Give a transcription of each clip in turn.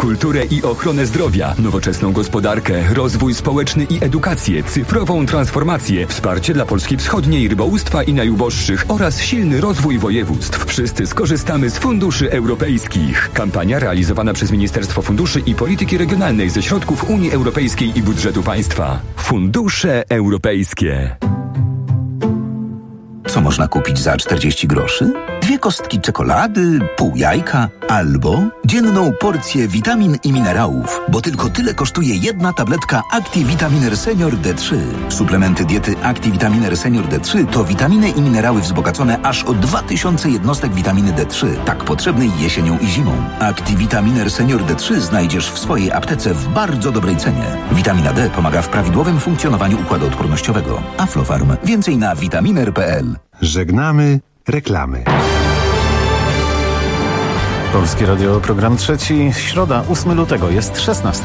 kulturę i ochronę zdrowia, nowoczesną gospodarkę, rozwój społeczny i edukację, cyfrową transformację, wsparcie dla Polski Wschodniej, rybołówstwa i najuboższych oraz silny rozwój województw. Wszyscy skorzystamy z funduszy europejskich. Kampania realizowana przez Ministerstwo Funduszy i Polityki Regionalnej ze środków Unii Europejskiej i budżetu państwa. Fundusze europejskie. Co można kupić za 40 groszy? 2 kostki czekolady, pół jajka albo dzienną porcję witamin i minerałów, bo tylko tyle kosztuje jedna tabletka ActiVitaminer Senior D3. Suplementy diety ActiVitaminer Senior D3 to witaminy i minerały wzbogacone aż o 2000 jednostek witaminy D3, tak potrzebnej jesienią i zimą. ActiVitaminer Senior D3 znajdziesz w swojej aptece w bardzo dobrej cenie. Witamina D pomaga w prawidłowym funkcjonowaniu układu odpornościowego. Aflofarm. Więcej na vitaminer.pl. Żegnamy reklamy. Polskie Radio, program trzeci, środa, 8 lutego, jest 16.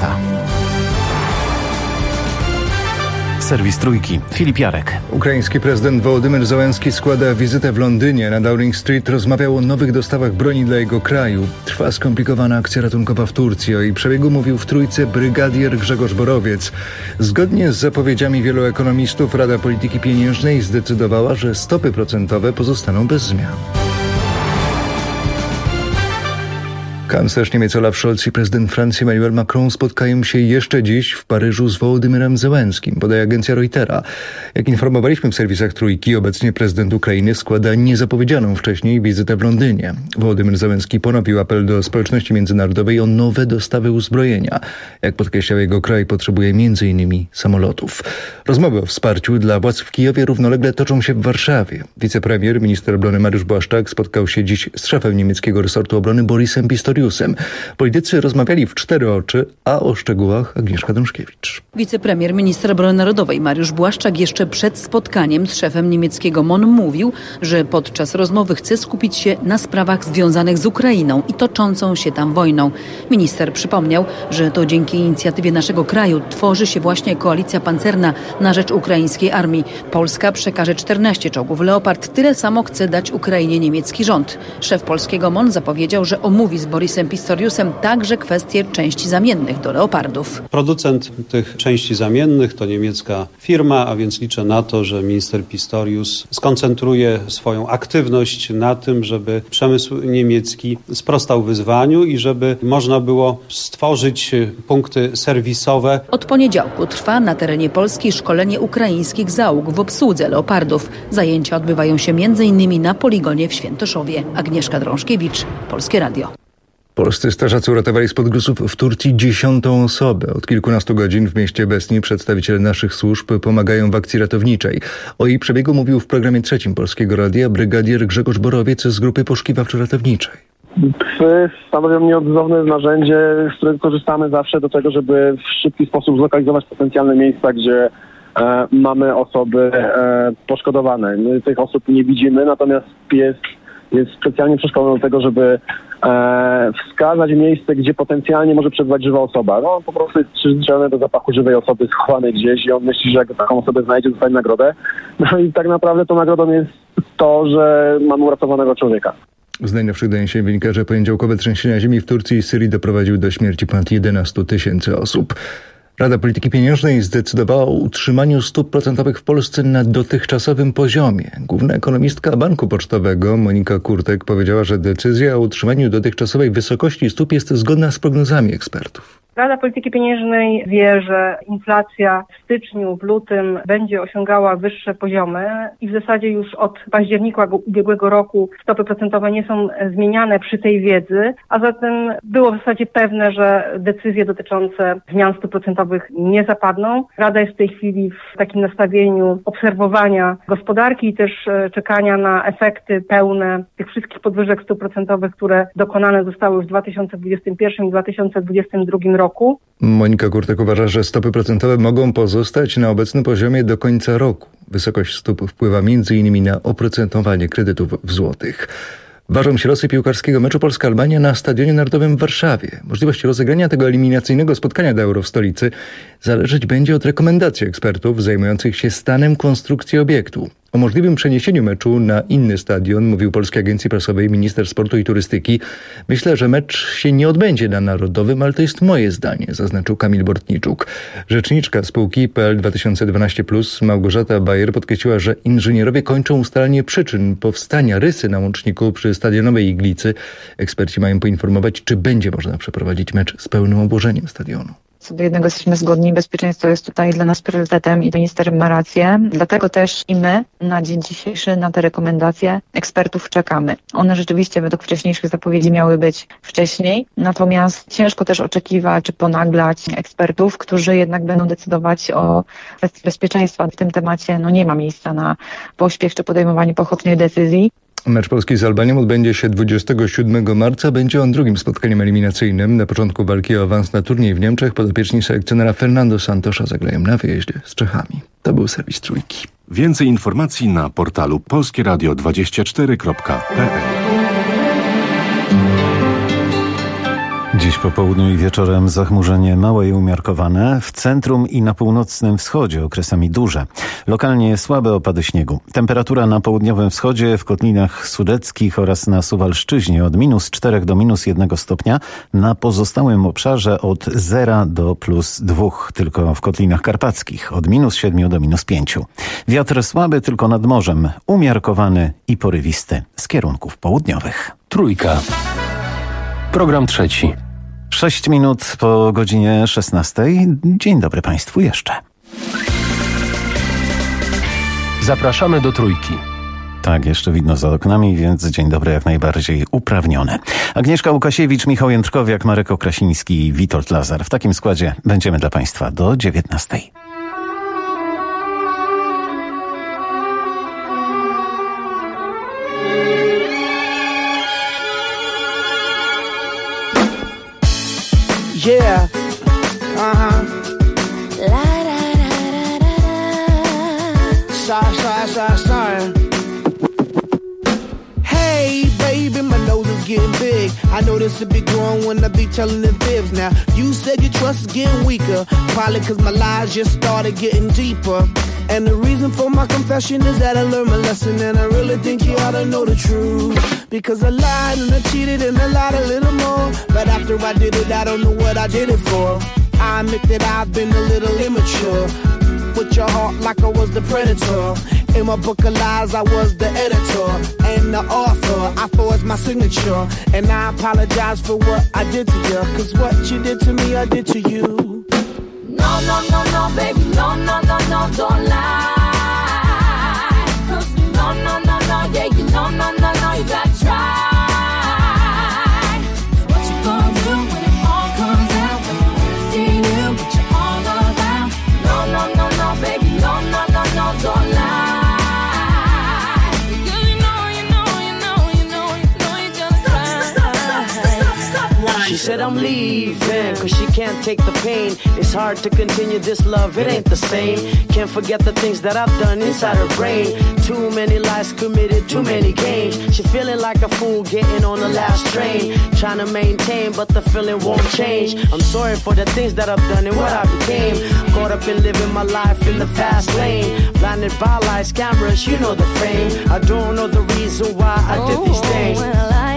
Serwis Trójki. Filip Jarek. Ukraiński prezydent Wołodymyr Zełenski składa wizytę w Londynie. Na Downing Street rozmawiał o nowych dostawach broni dla jego kraju. Trwa skomplikowana akcja ratunkowa w Turcji. O jej przebiegu mówił w Trójce brygadier Grzegorz Borowiec. Zgodnie z zapowiedziami wielu ekonomistów Rada Polityki Pieniężnej zdecydowała, że stopy procentowe pozostaną bez zmian. Kanclerz Niemiec Olaf Scholz i prezydent Francji Emmanuel Macron spotkają się jeszcze dziś w Paryżu z Wołodymyrem Zełenskim, podaje agencja Reutera. Jak informowaliśmy w serwisach Trójki, obecnie prezydent Ukrainy składa niezapowiedzianą wcześniej wizytę w Londynie. Wołodymyr Zełenski ponowił apel do społeczności międzynarodowej o nowe dostawy uzbrojenia. Jak podkreślał, jego kraj potrzebuje m.in. samolotów. Rozmowy o wsparciu dla władz w Kijowie równolegle toczą się w Warszawie. Wicepremier, minister obrony Mariusz Błaszczak spotkał się dziś z szefem niemieckiego resortu obrony Borisem Pistoriusem. Politycy rozmawiali w 4 oczy, a o szczegółach Agnieszka Dążkiewicz. Wicepremier, minister obrony narodowej Mariusz Błaszczak jeszcze przed spotkaniem z szefem niemieckiego MON mówił, że podczas rozmowy chce skupić się na sprawach związanych z Ukrainą i toczącą się tam wojną. Minister przypomniał, że to dzięki inicjatywie naszego kraju tworzy się właśnie koalicja pancerna na rzecz ukraińskiej armii. Polska przekaże 14 czołgów Leopard. Tyle samo chce dać Ukrainie niemiecki rząd. Szef polskiego MON zapowiedział, że omówi z Borisem Pistoriusem także kwestie części zamiennych do Leopardów. Producent tych części zamiennych to niemiecka firma, a więc liczę na to, że minister Pistorius skoncentruje swoją aktywność na tym, żeby przemysł niemiecki sprostał wyzwaniu i żeby można było stworzyć punkty serwisowe. Od poniedziałku trwa na terenie Polski szkolenie ukraińskich załóg w obsłudze Leopardów. Zajęcia odbywają się m.in. na poligonie w Świętoszowie. Agnieszka Drążkiewicz, Polskie Radio. Polscy strażacy uratowali spod gruzów w Turcji 10. osobę. Od kilkunastu godzin w mieście Besni przedstawiciele naszych służb pomagają w akcji ratowniczej. O jej przebiegu mówił w programie trzecim Polskiego Radia brygadier Grzegorz Borowiec z grupy poszukiwawczo-ratowniczej. Psy stanowią nieodzowne narzędzie, z którego korzystamy zawsze do tego, żeby w szybki sposób zlokalizować potencjalne miejsca, gdzie mamy osoby poszkodowane. My tych osób nie widzimy, natomiast pies jest specjalnie przeszkolony do tego, żeby wskazać miejsce, gdzie potencjalnie może przebywać żywa osoba. No, on po prostu jest przyzwyczajony do zapachu żywej osoby schowanej gdzieś i on myśli, że jak taką osobę znajdzie, dostanie nagrodę. No i tak naprawdę tą nagrodą jest to, że mamy uratowanego człowieka. Z najnowszych doniesień wynika, że poniedziałkowe trzęsienia ziemi w Turcji i Syrii doprowadziły do śmierci ponad 11 000 osób. Rada Polityki Pieniężnej zdecydowała o utrzymaniu stóp procentowych w Polsce na dotychczasowym poziomie. Główna ekonomistka Banku Pocztowego Monika Kurtek powiedziała, że decyzja o utrzymaniu dotychczasowej wysokości stóp jest zgodna z prognozami ekspertów. Rada Polityki Pieniężnej wie, że inflacja w styczniu, w lutym będzie osiągała wyższe poziomy i w zasadzie już od października ubiegłego roku stopy procentowe nie są zmieniane przy tej wiedzy, a zatem było w zasadzie pewne, że decyzje dotyczące zmian stóp procentowych nie zapadną. Rada jest w tej chwili w takim nastawieniu obserwowania gospodarki i też czekania na efekty pełne tych wszystkich podwyżek stóp procentowych, które dokonane zostały w 2021 i 2022 roku. Monika Kurtek uważa, że stopy procentowe mogą pozostać na obecnym poziomie do końca roku. Wysokość stóp wpływa m.in. na oprocentowanie kredytów w złotych. Ważą się losy piłkarskiego meczu Polska-Albania na Stadionie Narodowym w Warszawie. Możliwość rozegrania tego eliminacyjnego spotkania do Euro w stolicy zależeć będzie od rekomendacji ekspertów zajmujących się stanem konstrukcji obiektu. O możliwym przeniesieniu meczu na inny stadion mówił Polskiej Agencji Prasowej minister sportu i turystyki. Myślę, że mecz się nie odbędzie na Narodowym, ale to jest moje zdanie, zaznaczył Kamil Bortniczuk. Rzeczniczka spółki PL 2012+ Małgorzata Bajer podkreśliła, że inżynierowie kończą ustalanie przyczyn powstania rysy na łączniku przy stadionowej iglicy. Eksperci mają poinformować, czy będzie można przeprowadzić mecz z pełnym obłożeniem stadionu. Co do jednego jesteśmy zgodni, bezpieczeństwo jest tutaj dla nas priorytetem i minister ma rację. Dlatego też i my na dzień dzisiejszy na te rekomendacje ekspertów czekamy. One rzeczywiście według wcześniejszych zapowiedzi miały być wcześniej, natomiast ciężko też oczekiwać czy ponaglać ekspertów, którzy jednak będą decydować o kwestii bezpieczeństwa. W tym temacie nie ma miejsca na pośpiech czy podejmowanie pochopnej decyzji. Mecz Polski z Albanią odbędzie się 27 marca. Będzie on drugim spotkaniem eliminacyjnym. Na początku walki o awans na turniej w Niemczech podopieczni selekcjonera Fernando Santosza zagrają na wyjeździe z Czechami. To był serwis Trójki. Więcej informacji na portalu polskieradio24.pl. Dziś po południu i wieczorem zachmurzenie małe i umiarkowane, w centrum i na północnym wschodzie okresami duże. Lokalnie słabe opady śniegu. Temperatura na południowym wschodzie, w kotlinach sudeckich oraz na Suwalszczyźnie od -4 do -1 stopnia. Na pozostałym obszarze od 0 do +2, tylko w kotlinach karpackich od -7 do -5. Wiatr słaby tylko nad morzem, umiarkowany i porywisty z kierunków południowych. Trójka. Program trzeci. 6 minut po godzinie 16. Dzień dobry Państwu jeszcze. Zapraszamy do Trójki. Tak, jeszcze widno za oknami, więc dzień dobry jak najbardziej uprawniony. Agnieszka Łukasiewicz, Michał Jędrkowiak, Marek Okrasiński i Witold Lazar. W takim składzie będziemy dla Państwa do 19. Yeah. Sorry. Hey, baby, my nose is getting big. I know this a big one when I be telling the fibs. Now, you said your trust is getting weaker. Probably cause my lies just started getting deeper. And the reason for my confession is that I learned my lesson. And I really think you ought to know the truth. Because I lied and I cheated and I lied a little more. But after I did it, I don't know what I did it for. I admit that I've been a little immature. With your heart like I was the predator. In my book of lies, I was the editor and the author. I forged my signature. And I apologize for what I did to you. Cause what you did to me, I did to you. No, baby, no, don't lie. No, yeah, you know, you gotta try. What you gonna do when it all comes out? When you see you, but you're all around. No, baby, no, don't lie. Because you know, you just try. She said I'm leaving, cause she can't take the pain. It's hard to continue this love, it ain't the same. Can't forget the things that I've done inside her brain. Too many lies committed, too many games. She feeling like a fool getting on the last train. Trying to maintain, but the feeling won't change. I'm sorry for the things that I've done and what I became. Caught up in living my life in the fast lane. Blinded by lights, cameras, you know the fame. I don't know the reason why I did these things. And a lie.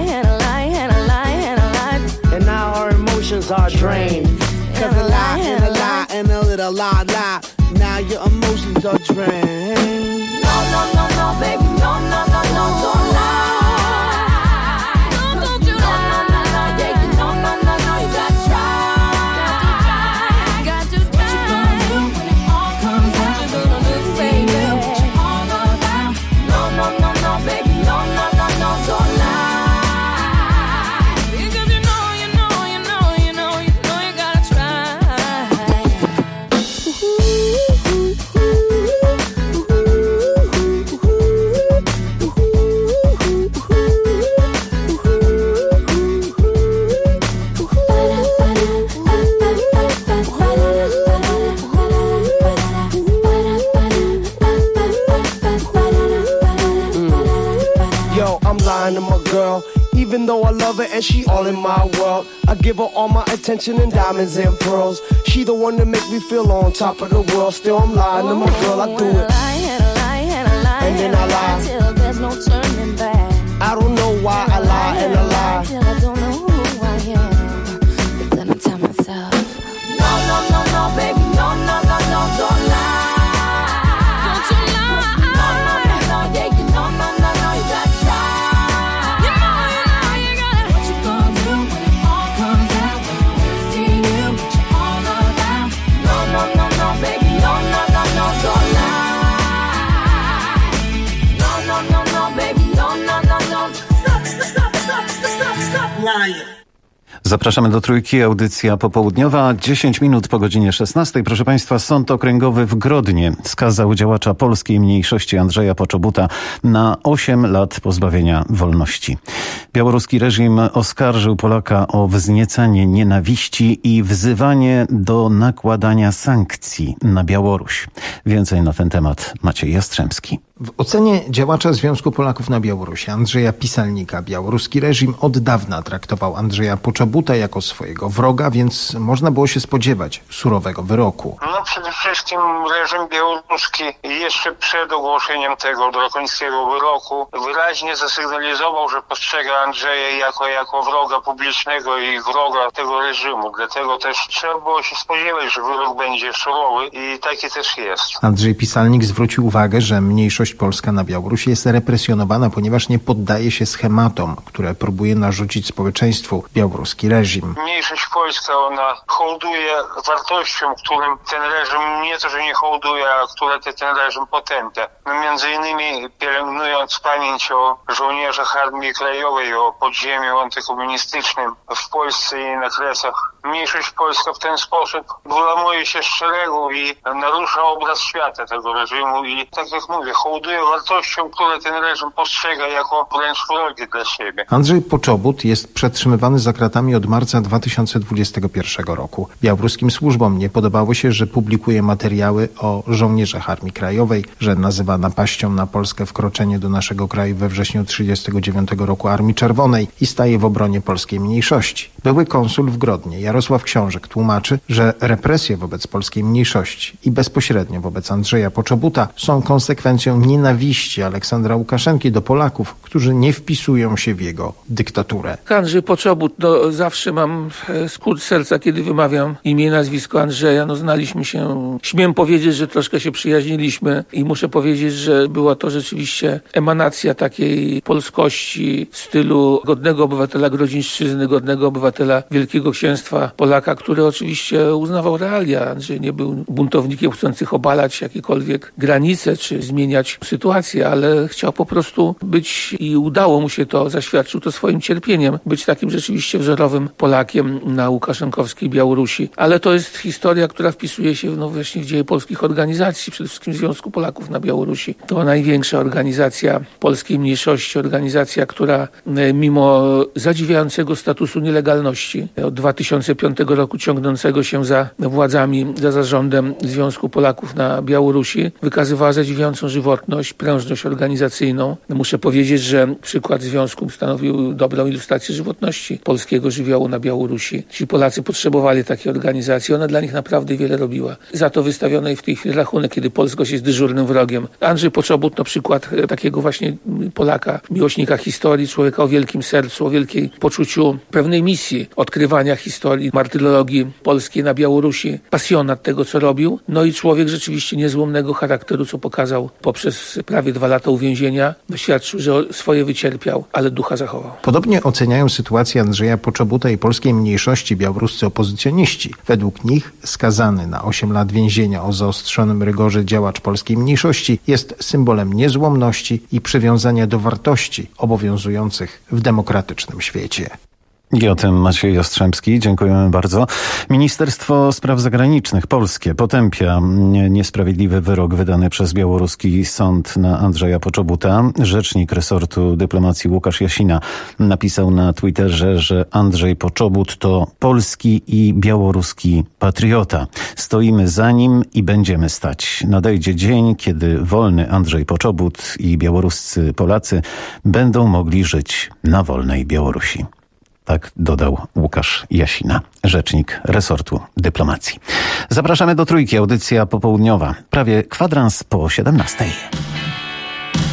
And now our emotions are drained. Cause a lie and a little lie. Now your emotions are drained. No, baby, no, don't lie. No, yeah, you know, you gotta try. What you gonna do when it all comes out? You're gonna say you, but you're all around. No, baby, no, don't lie. Because you know, you gotta try. To my girl, even though I love her and she all in my world. I give her all my attention and diamonds and pearls. She the one that make me feel on top of the world. Still I'm lying to my girl, I do it. and then I lie till there's no turning back. I don't know why I lie and I lie. Till I don't know who I am. But then I tell myself, no, no, no, no, baby, no, no, no, no, don't lie. Don't you lie. No, no, no, no, yeah, you know, no, no, no, you gotta try. You know, you gotta. What you gonna do when it all comes out? When you see you, what you all about? No, no, no, no, baby, no, no, no, no, don't lie. No, no, no, no, baby, no, no, no, no. Stop lying. Zapraszamy do Trójki, audycja popołudniowa, 10 minut po godzinie 16. Proszę Państwa, Sąd Okręgowy w Grodnie skazał działacza polskiej mniejszości Andrzeja Poczobuta na 8 lat pozbawienia wolności. Białoruski reżim oskarżył Polaka o wzniecanie nienawiści i wzywanie do nakładania sankcji na Białoruś. Więcej na ten temat Maciej Jastrzębski. W ocenie działacza Związku Polaków na Białorusi Andrzeja Pisalnika białoruski reżim od dawna traktował Andrzeja Poczobuta jako swojego wroga, więc można było się spodziewać surowego wyroku. No przede wszystkim reżim białoruski jeszcze przed ogłoszeniem tego drakońskiego wyroku wyraźnie zasygnalizował, że postrzega Andrzeja jako wroga publicznego i wroga tego reżimu. Dlatego też trzeba było się spodziewać, że wyrok będzie surowy i taki też jest. Andrzej Pisalnik zwrócił uwagę, że mniejszość polska na Białorusi jest represjonowana, ponieważ nie poddaje się schematom, które próbuje narzucić społeczeństwu białoruski reżim. Mniejszość polska, ona hołduje wartościom, którym ten reżim nie to, że nie hołduje, a które ten reżim potępia. No, między innymi pielęgnując pamięć o żołnierzach Armii Krajowej, o podziemiu antykomunistycznym w Polsce i na Kresach. Mniejszość polska w ten sposób wyłamuje się z szeregu i narusza obraz świata tego reżimu i tak jak mówię, hołduje wartościom, które ten reżim postrzega jako wręcz wrogie dla siebie. Andrzej Poczobut jest przetrzymywany za kratami od marca 2021 roku. Białoruskim służbom nie podobało się, że publikuje materiały o żołnierzach Armii Krajowej, że nazywa napaścią na Polskę wkroczenie do naszego kraju we wrześniu 1939 roku Armii Czerwonej i staje w obronie polskiej mniejszości. Były konsul w Grodnie, Jarosław Książek, tłumaczy, że represje wobec polskiej mniejszości i bezpośrednio wobec Andrzeja Poczobuta są konsekwencją nienawiści Aleksandra Łukaszenki do Polaków, którzy nie wpisują się w jego dyktaturę. Andrzej Poczobut, zawsze mam skurcz serca, kiedy wymawiam imię i nazwisko Andrzeja. Znaliśmy się, śmiem powiedzieć, że troszkę się przyjaźniliśmy i muszę powiedzieć, że była to rzeczywiście emanacja takiej polskości w stylu godnego obywatela Grodzińszczyzny, godnego obywatela Wielkiego Księstwa Polaka, który oczywiście uznawał realia. Andrzej nie był buntownikiem chcących obalać jakiekolwiek granice czy zmieniać sytuację, ale chciał po prostu być i udało mu się to, zaświadczył to swoim cierpieniem, być takim rzeczywiście wzorowym Polakiem na łukaszenkowskiej Białorusi. Ale to jest historia, która wpisuje się właśnie w dzieje polskich organizacji, przede wszystkim Związku Polaków na Białorusi. To największa organizacja polskiej mniejszości, organizacja, która mimo zadziwiającego statusu nielegalności od 2005 roku ciągnącego się za władzami, za zarządem Związku Polaków na Białorusi, wykazywała zadziwiającą żywotność, prężność organizacyjną. Muszę powiedzieć, że przykład związku stanowił dobrą ilustrację żywotności polskiego żywiołu na Białorusi. Ci Polacy potrzebowali takiej organizacji, ona dla nich naprawdę wiele robiła. Za to wystawiono w tej chwili rachunek, kiedy polskość jest dyżurnym wrogiem. Andrzej Poczobut, przykład takiego właśnie Polaka, miłośnika historii, człowieka o wielkim sercu, o wielkiej poczuciu pewnej misji odkrywania historii, martyrologii polskiej na Białorusi, pasjonat tego, co robił. I człowiek rzeczywiście niezłomnego charakteru, co pokazał poprzez prawie 2 lata uwięzienia. Doświadczył, że swoje wycierpiał, ale ducha zachował. Podobnie oceniają sytuację Andrzeja Poczobuta i polskiej mniejszości białoruscy opozycjoniści. Według nich skazany na 8 lat więzienia o zaostrzonym rygorze działacz polskiej mniejszości jest symbolem niezłomności i przywiązania do wartości obowiązujących w demokratycznym świecie. I o tym Maciej Jastrzębski. Dziękujemy bardzo. Ministerstwo Spraw Zagranicznych polskie potępia niesprawiedliwy wyrok wydany przez białoruski sąd na Andrzeja Poczobuta. Rzecznik resortu dyplomacji Łukasz Jasina napisał na Twitterze, że Andrzej Poczobut to polski i białoruski patriota. Stoimy za nim i będziemy stać. Nadejdzie dzień, kiedy wolny Andrzej Poczobut i białoruscy Polacy będą mogli żyć na wolnej Białorusi. Tak dodał Łukasz Jasina, rzecznik resortu dyplomacji. Zapraszamy do Trójki, audycja popołudniowa. Prawie kwadrans po 17:00.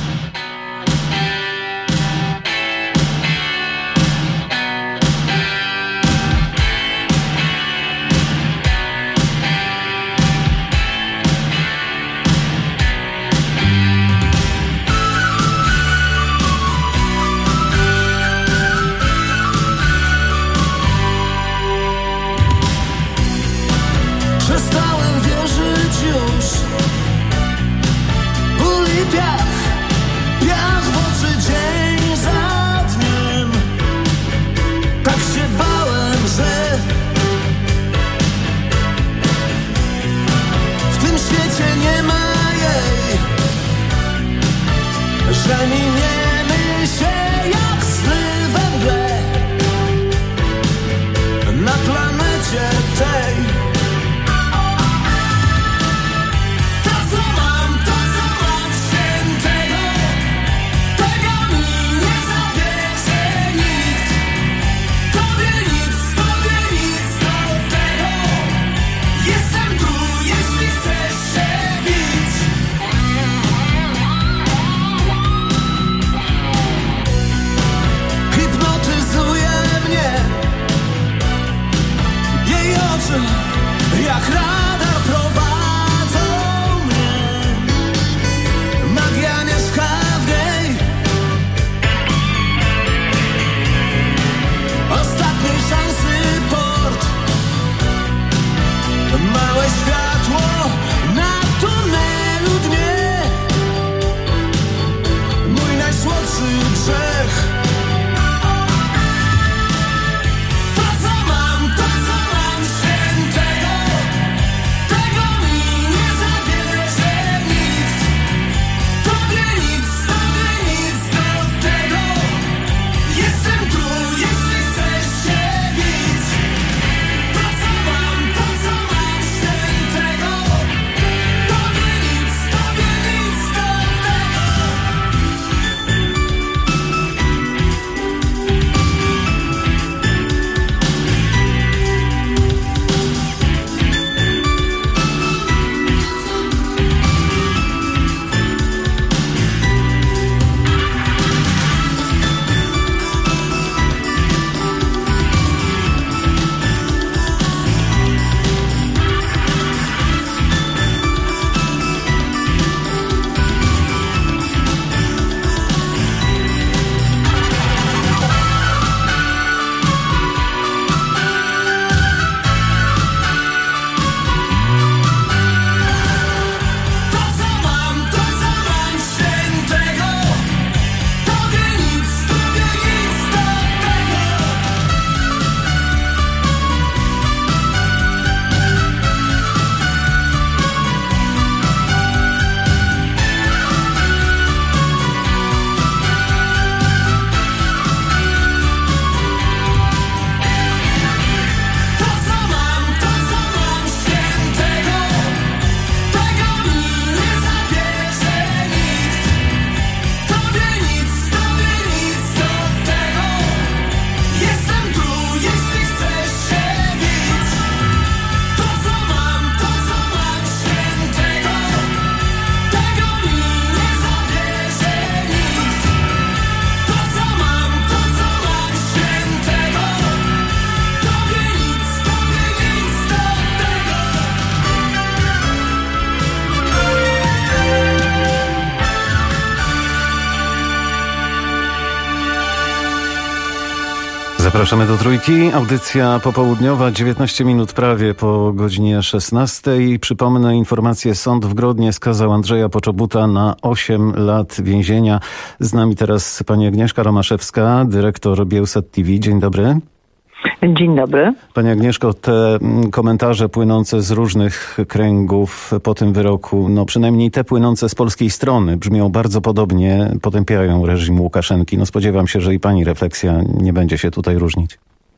jak radar prowadzą mnie. Magia mieszka w niej. Ostatniej szansy port. Małe światło na tunelu dnie. Mój najsłodszy grzech. Zapraszamy do Trójki. Audycja popołudniowa, 19 minut prawie po godzinie 16. Przypomnę informację. Sąd w Grodnie skazał Andrzeja Poczobuta na 8 lat więzienia. Z nami teraz pani Agnieszka Romaszewska, dyrektor Biełsat TV. Dzień dobry. Dzień dobry. Pani Agnieszko, te komentarze płynące z różnych kręgów po tym wyroku, no przynajmniej te płynące z polskiej strony, brzmią bardzo podobnie, potępiają reżim Łukaszenki. No spodziewam się, że i pani refleksja nie będzie się tutaj różnić.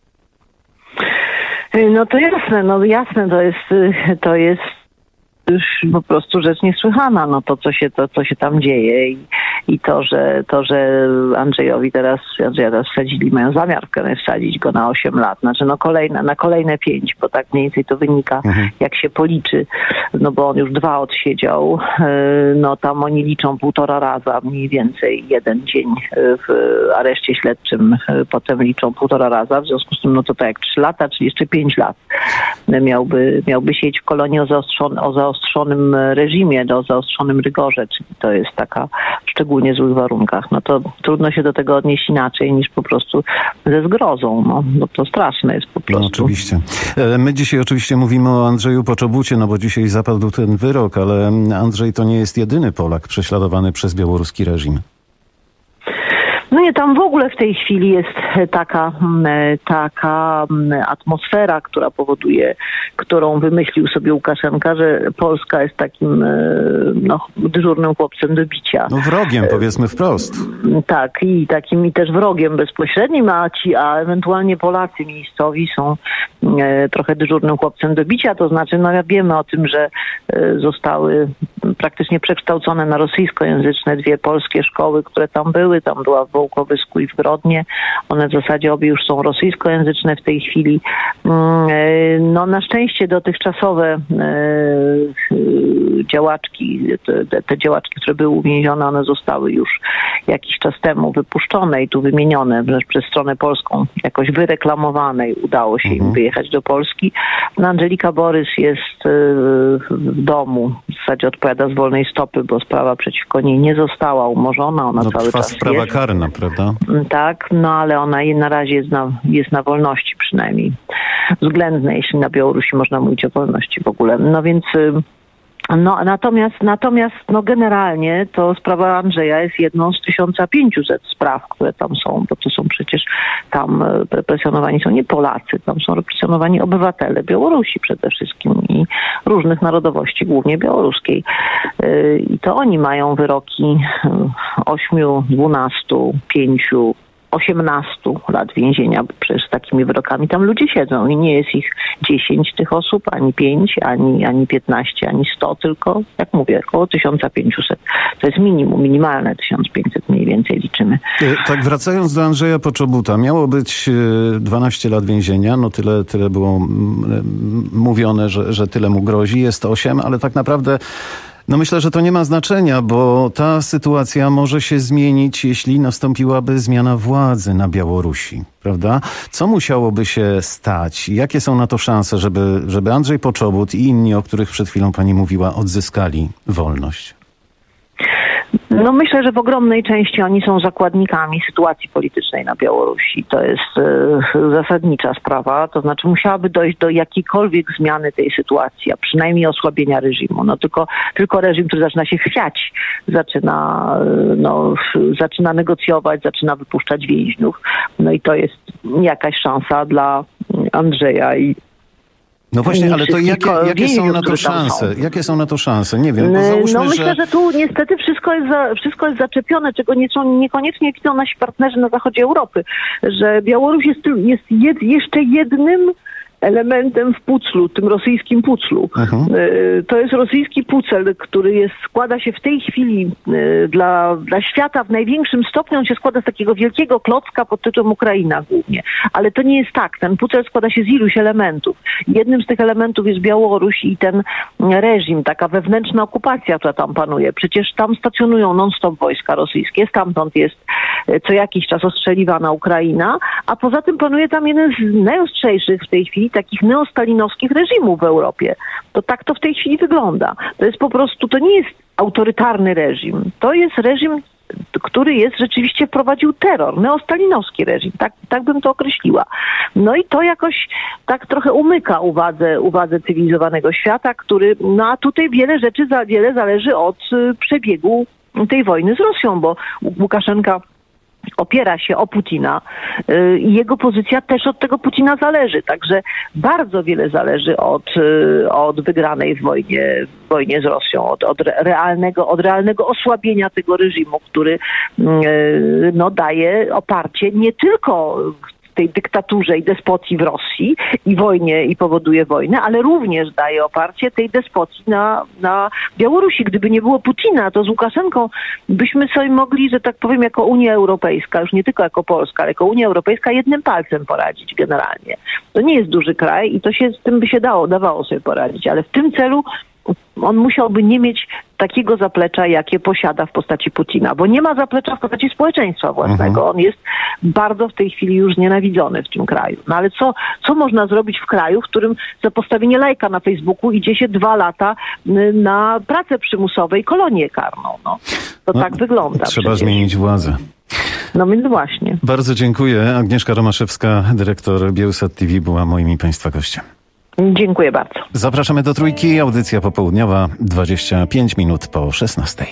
No to jasne, to jest już po prostu rzecz niesłychana, no to co się tam dzieje i to, że Andrzeja teraz wsadzili, mają zamiar wsadzić go na 8 lat, znaczy na kolejne 5, bo tak mniej więcej to wynika, jak się policzy, no bo on już 2 odsiedział, no tam oni liczą 1,5 raza mniej więcej, 1 dzień w areszcie śledczym, potem liczą 1,5 raza, w związku z tym no to tak jak 3 lata, czy jeszcze 5 lat miałby siedzieć w kolonii o zaostrzonym reżimie, o zaostrzonym rygorze, czyli to jest taka w szczególnie złych warunkach. No to trudno się do tego odnieść inaczej niż po prostu ze zgrozą. No to straszne jest po prostu. No, oczywiście. My dzisiaj oczywiście mówimy o Andrzeju Poczobucie, no bo dzisiaj zapadł ten wyrok, ale Andrzej to nie jest jedyny Polak prześladowany przez białoruski reżim. No nie, tam w ogóle w tej chwili jest taka atmosfera, która powoduje, którą wymyślił sobie Łukaszenka, że Polska jest takim dyżurnym chłopcem do bicia. No wrogiem, powiedzmy wprost. Tak, i takim też wrogiem bezpośrednim, a ewentualnie Polacy miejscowi są trochę dyżurnym chłopcem do bicia, to znaczy wiemy o tym, że zostały praktycznie przekształcone na rosyjskojęzyczne 2 polskie szkoły, które tam były. Tam była w Wołkowysku i w Grodnie. One w zasadzie obie już są rosyjskojęzyczne w tej chwili. No na szczęście dotychczasowe działaczki, te działaczki, które były uwięzione, one zostały już jakiś czas temu wypuszczone i tu wymienione przez stronę polską, jakoś wyreklamowane i udało się im wyjechać do Polski. No, Angelika Borys jest w domu, w zasadzie odpowiada z wolnej stopy, bo sprawa przeciwko niej nie została umorzona, ona cały trwa czas sprawa jest. karna, prawda? Tak, no ale ona na razie jest na wolności przynajmniej. Względnej, jeśli na Białorusi można mówić o wolności w ogóle. No więc natomiast generalnie to sprawa Andrzeja jest jedną z 1500 spraw, które tam są, bo to są przecież tam represjonowani są nie Polacy, tam są represjonowani obywatele Białorusi przede wszystkim i różnych narodowości, głównie białoruskiej. I to oni mają wyroki 8, 12, 5, 18 lat więzienia, bo przecież z takimi wyrokami tam ludzie siedzą i nie jest ich 10 tych osób, ani 5, ani 15, ani 100, tylko, jak mówię, około 1500. To jest minimalne 1500 mniej więcej liczymy. Tak, wracając do Andrzeja Poczobuta, miało być 12 lat więzienia, no tyle było mówione, że tyle mu grozi, jest 8, ale tak naprawdę myślę, że to nie ma znaczenia, bo ta sytuacja może się zmienić, jeśli nastąpiłaby zmiana władzy na Białorusi, prawda? Co musiałoby się stać? Jakie są na to szanse, żeby Andrzej Poczobut i inni, o których przed chwilą pani mówiła, odzyskali wolność? No myślę, że w ogromnej części oni są zakładnikami sytuacji politycznej na Białorusi. To jest zasadnicza sprawa. To znaczy musiałaby dojść do jakiejkolwiek zmiany tej sytuacji, a przynajmniej osłabienia reżimu. No tylko reżim, który zaczyna się chwiać, zaczyna negocjować, zaczyna wypuszczać więźniów. No i to jest jakaś szansa dla Andrzeja i no właśnie, ale to jakie są na to szanse? Jakie są na to szanse? Nie wiem, bo załóżmy, myślę, że tu niestety wszystko jest zaczepione, czego niekoniecznie widzą nasi partnerzy na zachodzie Europy, że Białoruś jest jeszcze jednym elementem w puclu, tym rosyjskim puclu. To jest rosyjski pucel, który składa się w tej chwili dla świata w największym stopniu, on się składa z takiego wielkiego klocka pod tytułem Ukraina głównie. Ale to nie jest tak. Ten pucel składa się z iluś elementów. Jednym z tych elementów jest Białoruś i ten reżim, taka wewnętrzna okupacja, która tam panuje. Przecież tam stacjonują non-stop wojska rosyjskie, stamtąd jest co jakiś czas ostrzeliwana Ukraina, a poza tym panuje tam jeden z najostrzejszych w tej chwili takich neostalinowskich reżimów w Europie. To tak to w tej chwili wygląda. To jest po prostu, to nie jest autorytarny reżim. To jest reżim, który rzeczywiście wprowadził terror. Neostalinowski reżim. Tak bym to określiła. No i to jakoś tak trochę umyka uwadze cywilizowanego świata, który, a tutaj wiele zależy od przebiegu tej wojny z Rosją, bo Łukaszenka opiera się o Putina i jego pozycja też od tego Putina zależy. Także bardzo wiele zależy od wygranej w wojnie z Rosją, od realnego osłabienia tego reżimu, który daje oparcie nie tylko tej dyktaturze i despocji w Rosji i wojnie i powoduje wojnę, ale również daje oparcie tej despocji na Białorusi. Gdyby nie było Putina, to z Łukaszenką byśmy sobie mogli, że tak powiem, jako Unia Europejska, już nie tylko jako Polska, ale jako Unia Europejska jednym palcem poradzić generalnie. To nie jest duży kraj i z tym by się dawało sobie poradzić, ale w tym celu on musiałby nie mieć takiego zaplecza, jakie posiada w postaci Putina, bo nie ma zaplecza w postaci społeczeństwa własnego. On jest bardzo w tej chwili już nienawidzony w tym kraju. No ale co można zrobić w kraju, w którym za postawienie lajka na Facebooku idzie się 2 lata na pracę przymusową i kolonię karną? Tak wygląda. Trzeba przecież zmienić władzę. No więc właśnie. Bardzo dziękuję. Agnieszka Romaszewska, dyrektor Biełsat TV, była moim i państwa gościem. Dziękuję bardzo. Zapraszamy do Trójki. Audycja popołudniowa, 25 minut po 16.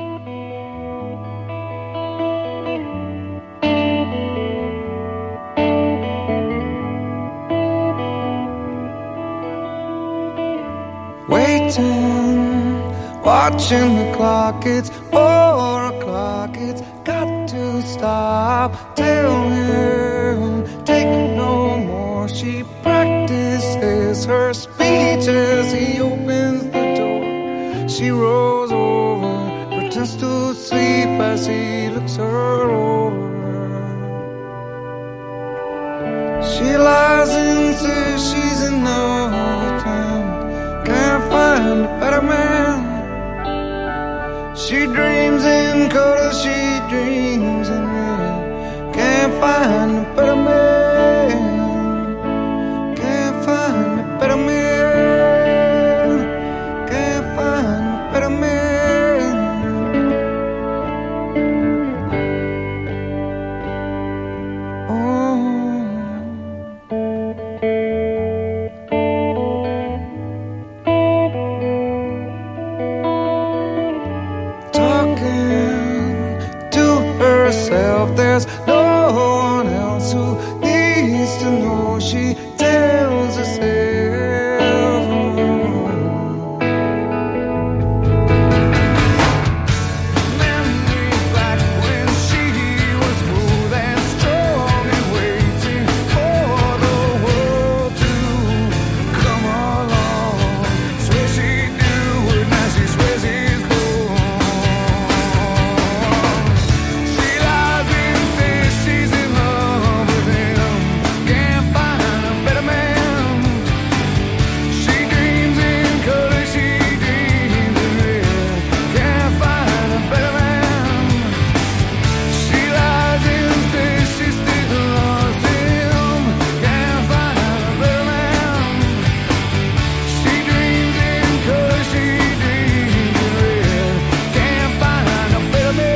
Waiting, watching the clock, it's 4 o'clock, it's got to stop. Tell him, take no more. She practices her speech as he opens the door. She rolls as he looks her over. She lies and says she's in overtime, can't find a better man. She dreams in color, she dreams in red, can't find a better man, can't find a better man, can't find a better man. Oh. There's no one else who needs to know, she tells herself. Memories back when she was smooth and strong and waiting for the world to come along. Swear she'd do it, now she swears he's gone. She's in love with him, can't find a better man. She dreams in color, she dreams in red, can't find a better man. She lies and says she still loves him, can't find a better man. She dreams in color, she dreams in red, can't find a better man.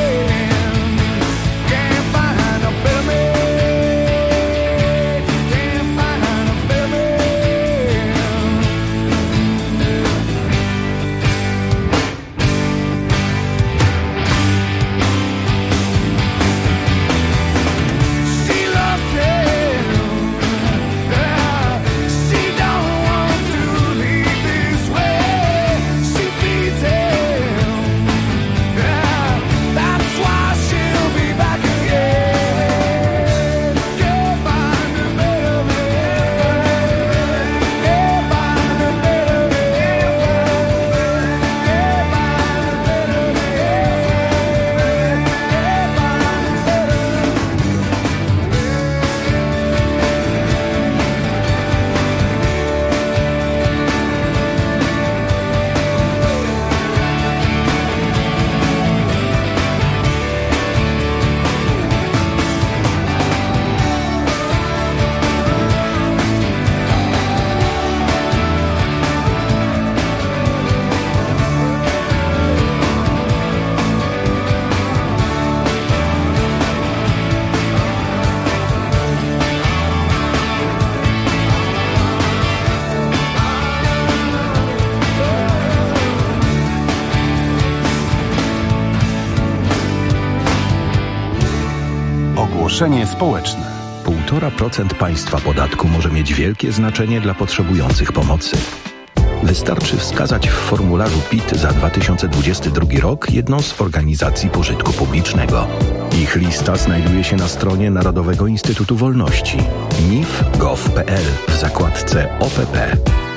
Ogłoszenie społeczne. 1,5% państwa podatku może mieć wielkie znaczenie dla potrzebujących pomocy. Wystarczy wskazać w formularzu PIT za 2022 rok jedną z organizacji pożytku publicznego. Ich lista znajduje się na stronie Narodowego Instytutu Wolności nif.gov.pl w zakładce OPP.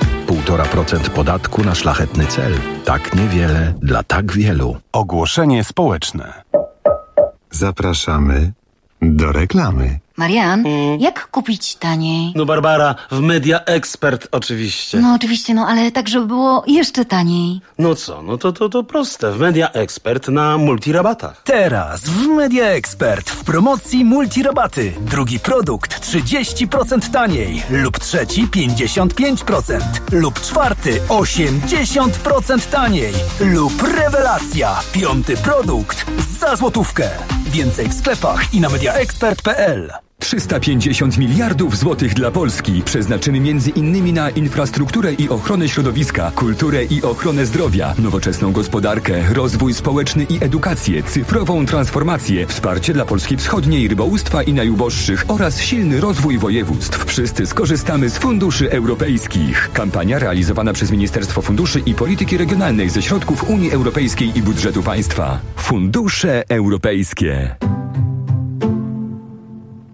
1,5% podatku na szlachetny cel. Tak niewiele dla tak wielu. Ogłoszenie społeczne. Zapraszamy do reklamy. Marian, jak kupić taniej? No Barbara, w Media Expert oczywiście. No oczywiście, ale tak, żeby było jeszcze taniej. No co, no to proste. W Media Expert na multirabatach. Teraz w Media Expert w promocji multirabaty. Drugi produkt 30% taniej lub trzeci 55% lub czwarty 80% taniej lub rewelacja. Piąty produkt za złotówkę. Więcej w sklepach i na mediaexpert.pl. 350 miliardów złotych dla Polski przeznaczymy między innymi na infrastrukturę i ochronę środowiska, kulturę i ochronę zdrowia, nowoczesną gospodarkę, rozwój społeczny i edukację, cyfrową transformację, wsparcie dla Polski Wschodniej, rybołówstwa i najuboższych oraz silny rozwój województw. Wszyscy skorzystamy z funduszy europejskich. Kampania realizowana przez Ministerstwo Funduszy i Polityki Regionalnej ze środków Unii Europejskiej i budżetu państwa. Fundusze europejskie.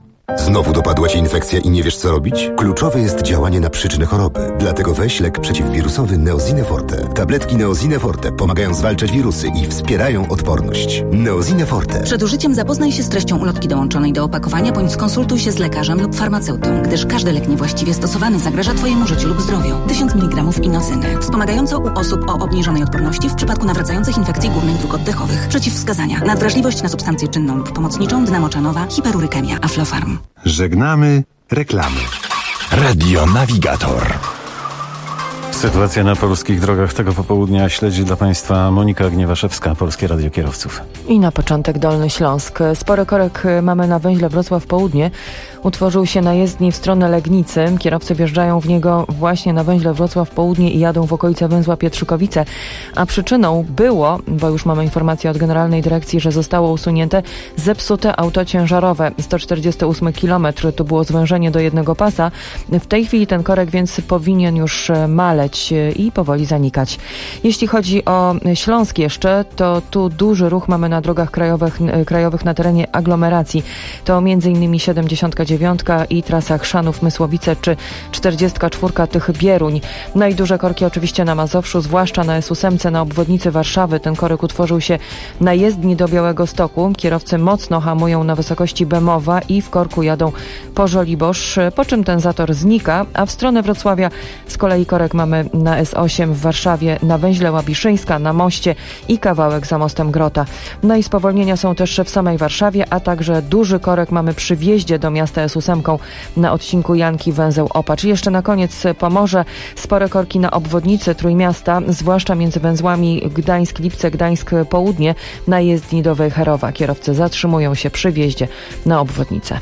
Znowu dopadła Cię infekcja i nie wiesz co robić? Kluczowe jest działanie na przyczynę choroby. Dlatego weź lek przeciwwirusowy Neosine Forte. Tabletki Neosine Forte pomagają zwalczać wirusy i wspierają odporność. Neosine Forte. Przed użyciem zapoznaj się z treścią ulotki dołączonej do opakowania, bądź skonsultuj się z lekarzem lub farmaceutą, gdyż każdy lek niewłaściwie stosowany zagraża Twojemu życiu lub zdrowiu. 1000 mg inocyny. Wspomagająco u osób o obniżonej odporności w przypadku nawracających infekcji górnych dróg oddechowych. Przeciwwskazania. Nadwrażliwość na substancję czynną lub pomocniczą, dnamoczanowa, hiperurykemia, Aflofarm. Żegnamy reklamy. Radio Navigator. Sytuacja na polskich drogach tego popołudnia śledzi dla Państwa Monika Gniewaszewska, Polskie Radio Kierowców. I na początek Dolny Śląsk. Spory korek mamy na węźle Wrocław Południe. Utworzył się na jezdni w stronę Legnicy. Kierowcy wjeżdżają w niego właśnie na węźle Wrocław Południe i jadą w okolice węzła Pietrzykowice. A przyczyną było, bo już mamy informację od Generalnej Dyrekcji, że zostało usunięte zepsute auto ciężarowe. 148 km to było zwężenie do jednego pasa. W tej chwili ten korek więc powinien już maleć i powoli zanikać. Jeśli chodzi o Śląsk jeszcze, to tu duży ruch mamy na drogach krajowych na terenie aglomeracji. To m.in. 79 i trasa Chrzanów-Mysłowice czy 44 Tych-Bieruń. No i duże korki oczywiście na Mazowszu, zwłaszcza na S8 na obwodnicy Warszawy. Ten korek utworzył się na jezdni do Białegostoku. Kierowcy mocno hamują na wysokości Bemowa i w korku jadą po Żoliborz, po czym ten zator znika, a w stronę Wrocławia z kolei korek mamy na S8 w Warszawie, na węźle Łabiszyńska, na moście i kawałek za mostem Grota. No i spowolnienia są też w samej Warszawie, a także duży korek mamy przy wjeździe do miasta S8 na odcinku Janki węzeł Opacz. Jeszcze na koniec Pomorze, spore korki na obwodnicy Trójmiasta, zwłaszcza między węzłami Gdańsk-Lipce, Gdańsk-Południe na jezdni do Wejherowa. Kierowcy zatrzymują się przy wjeździe na obwodnicę.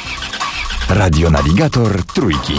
Radio Navigator Trójki.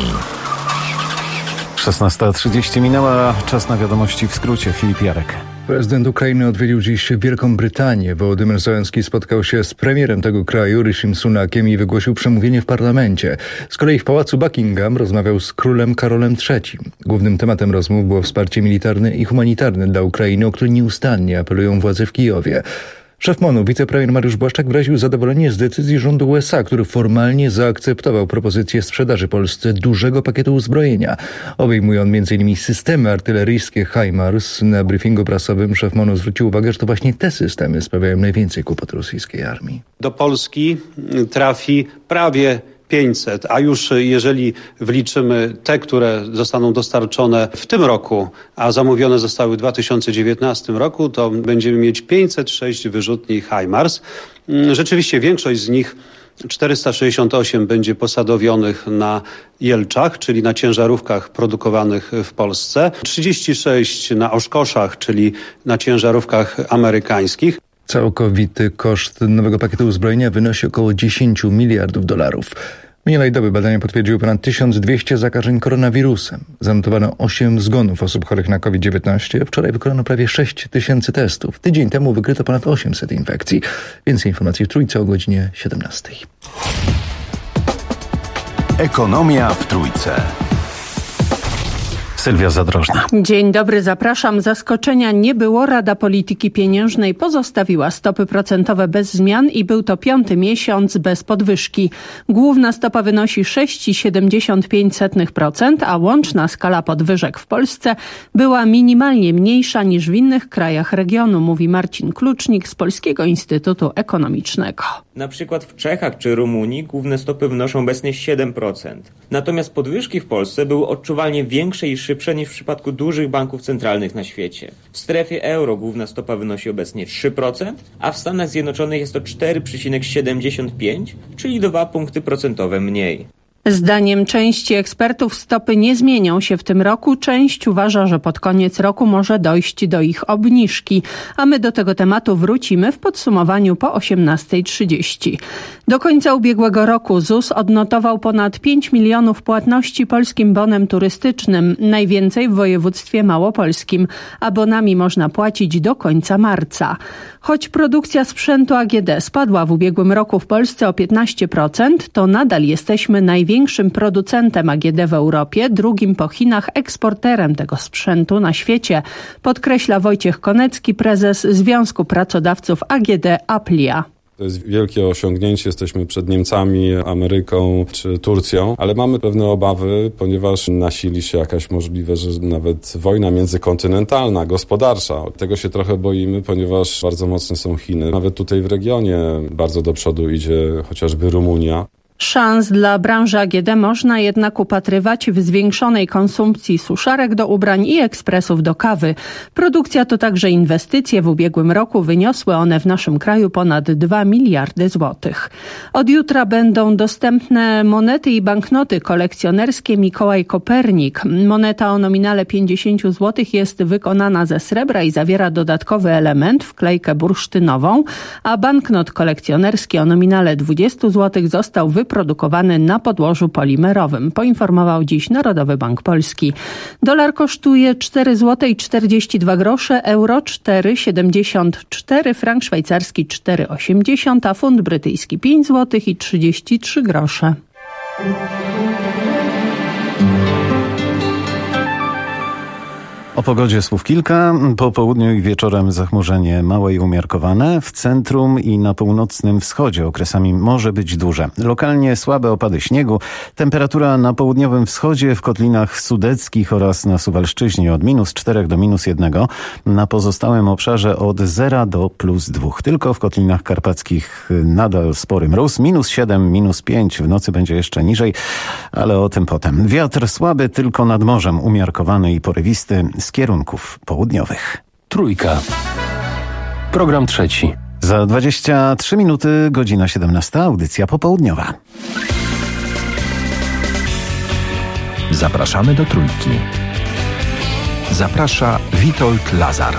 16:30 minęła, czas na wiadomości w skrócie. Filip Jarek. Prezydent Ukrainy odwiedził dziś Wielką Brytanię. Wołodymyr Zełenski spotkał się z premierem tego kraju, Ryszim Sunakiem, i wygłosił przemówienie w parlamencie. Z kolei w pałacu Buckingham rozmawiał z królem Karolem III. Głównym tematem rozmów było wsparcie militarne i humanitarne dla Ukrainy, o które nieustannie apelują władze w Kijowie. Szef MON-u, wicepremier Mariusz Błaszczak, wyraził zadowolenie z decyzji rządu USA, który formalnie zaakceptował propozycję sprzedaży Polsce dużego pakietu uzbrojenia. Obejmuje on m.in. systemy artyleryjskie HIMARS. Na briefingu prasowym szef MON-u zwrócił uwagę, że to właśnie te systemy sprawiają najwięcej kłopot rosyjskiej armii. Do Polski trafi prawie 500, a już jeżeli wliczymy te, które zostaną dostarczone w tym roku, a zamówione zostały w 2019 roku, to będziemy mieć 506 wyrzutni HIMARS. Rzeczywiście większość z nich, 468, będzie posadowionych na Jelczach, czyli na ciężarówkach produkowanych w Polsce, 36 na Oshkoshach, czyli na ciężarówkach amerykańskich. Całkowity koszt nowego pakietu uzbrojenia wynosi około $10 miliardów. Minionej doby badania potwierdziły ponad 1200 zakażeń koronawirusem. Zanotowano 8 zgonów osób chorych na COVID-19. Wczoraj wykonano prawie 6000 testów. Tydzień temu wykryto ponad 800 infekcji. Więcej informacji w Trójce o godzinie 17. Ekonomia w Trójce. Sylwia Zadrożna. Dzień dobry, zapraszam. Zaskoczenia nie było. Rada Polityki Pieniężnej pozostawiła stopy procentowe bez zmian i był to 5. miesiąc bez podwyżki. Główna stopa wynosi 6,75%, a łączna skala podwyżek w Polsce była minimalnie mniejsza niż w innych krajach regionu, mówi Marcin Klucznik z Polskiego Instytutu Ekonomicznego. Na przykład w Czechach czy Rumunii główne stopy wynoszą obecnie 7%. Natomiast podwyżki w Polsce były odczuwalnie większe i szybsze niż w przypadku dużych banków centralnych na świecie. W strefie euro główna stopa wynosi obecnie 3%, a w Stanach Zjednoczonych jest to 4,75%, czyli 2 punkty procentowe mniej. Zdaniem części ekspertów stopy nie zmienią się w tym roku. Część uważa, że pod koniec roku może dojść do ich obniżki. A my do tego tematu wrócimy w podsumowaniu po 18:30. Do końca ubiegłego roku ZUS odnotował ponad 5 milionów płatności polskim bonem turystycznym. Najwięcej w województwie małopolskim. Abonami można płacić do końca marca. Choć produkcja sprzętu AGD spadła w ubiegłym roku w Polsce o 15%, to nadal jesteśmy największym producentem AGD w Europie, drugim po Chinach eksporterem tego sprzętu na świecie, podkreśla Wojciech Konecki, prezes Związku Pracodawców AGD Aplia. To jest wielkie osiągnięcie, jesteśmy przed Niemcami, Ameryką czy Turcją, ale mamy pewne obawy, ponieważ nasili się jakaś możliwe, że nawet wojna międzykontynentalna, gospodarcza. Tego się trochę boimy, ponieważ bardzo mocne są Chiny. Nawet tutaj w regionie bardzo do przodu idzie chociażby Rumunia. Szans dla branży AGD można jednak upatrywać w zwiększonej konsumpcji suszarek do ubrań i ekspresów do kawy. Produkcja to także inwestycje. W ubiegłym roku wyniosły one w naszym kraju ponad 2 miliardy złotych. Od jutra będą dostępne monety i banknoty kolekcjonerskie Mikołaj Kopernik. Moneta o nominale 50 zł jest wykonana ze srebra i zawiera dodatkowy element, wklejkę bursztynową, a banknot kolekcjonerski o nominale 20 zł został wyprodukowany na podłożu polimerowym, poinformował dziś Narodowy Bank Polski. Dolar kosztuje 4 zł i 42 grosze, euro 4,74, frank szwajcarski 4,80, a funt brytyjski 5 zł i 33 grosze. O pogodzie słów kilka. Po południu i wieczorem zachmurzenie małe i umiarkowane. W centrum i na północnym wschodzie okresami może być duże. Lokalnie słabe opady śniegu. Temperatura na południowym wschodzie, w kotlinach sudeckich oraz na Suwalszczyźnie od -4 do -1. Na pozostałym obszarze od 0 do +2. Tylko w kotlinach karpackich nadal spory mróz. -7, -5. W nocy będzie jeszcze niżej, ale o tym potem. Wiatr słaby, tylko nad morzem umiarkowany i porywisty z kierunków południowych. Trójka. Program trzeci. Za 23 minuty, godzina 17, audycja popołudniowa. Zapraszamy do Trójki. Zaprasza Witold Lazar.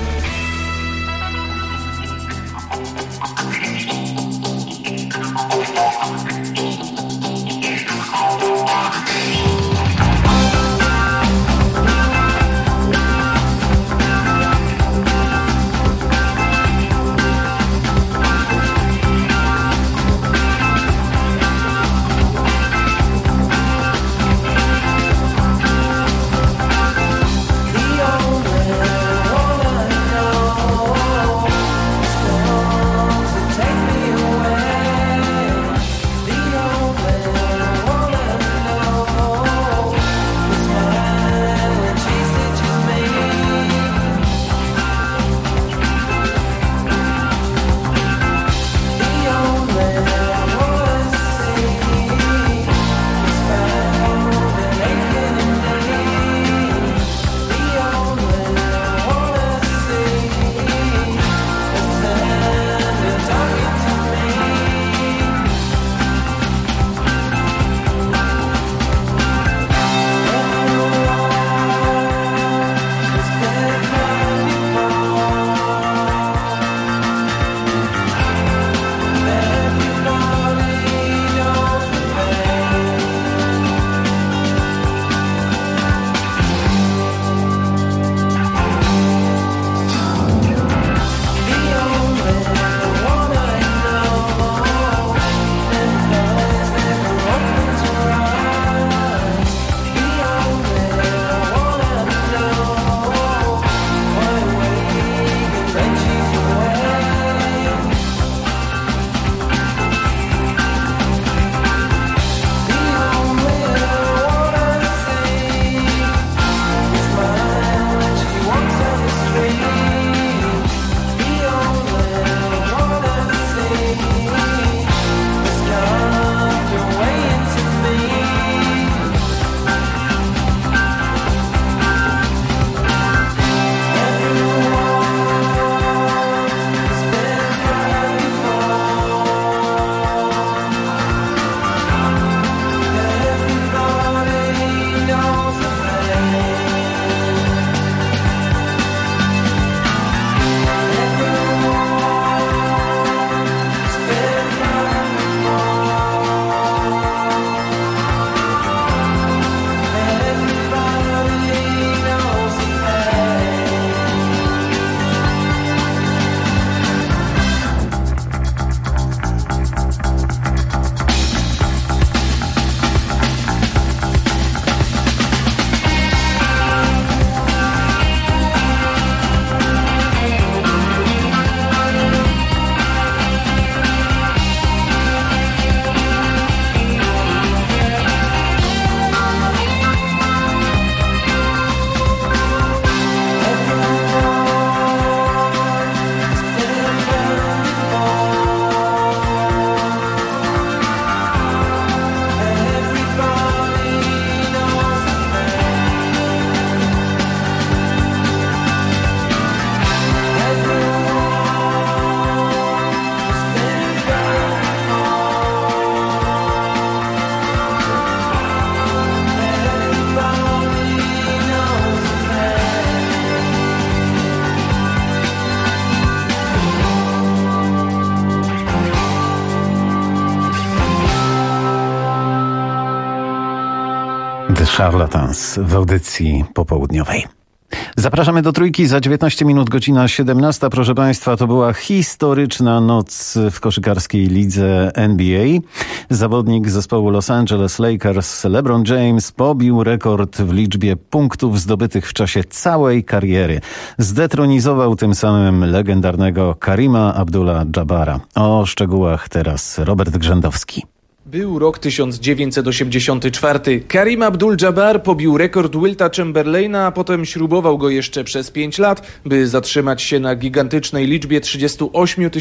Charlatans w audycji popołudniowej. Zapraszamy do Trójki za 19 minut, godzina 17. Proszę Państwa, to była historyczna noc w koszykarskiej lidze NBA. Zawodnik zespołu Los Angeles Lakers LeBron James pobił rekord w liczbie punktów zdobytych w czasie całej kariery. Zdetronizował tym samym legendarnego Karima Abdul-Jabbara. O szczegółach teraz Robert Grzędowski. Był rok 1984. Karim Abdul-Jabbar pobił rekord Wilta Chamberlaina, a potem śrubował go jeszcze przez 5 lat, by zatrzymać się na gigantycznej liczbie 38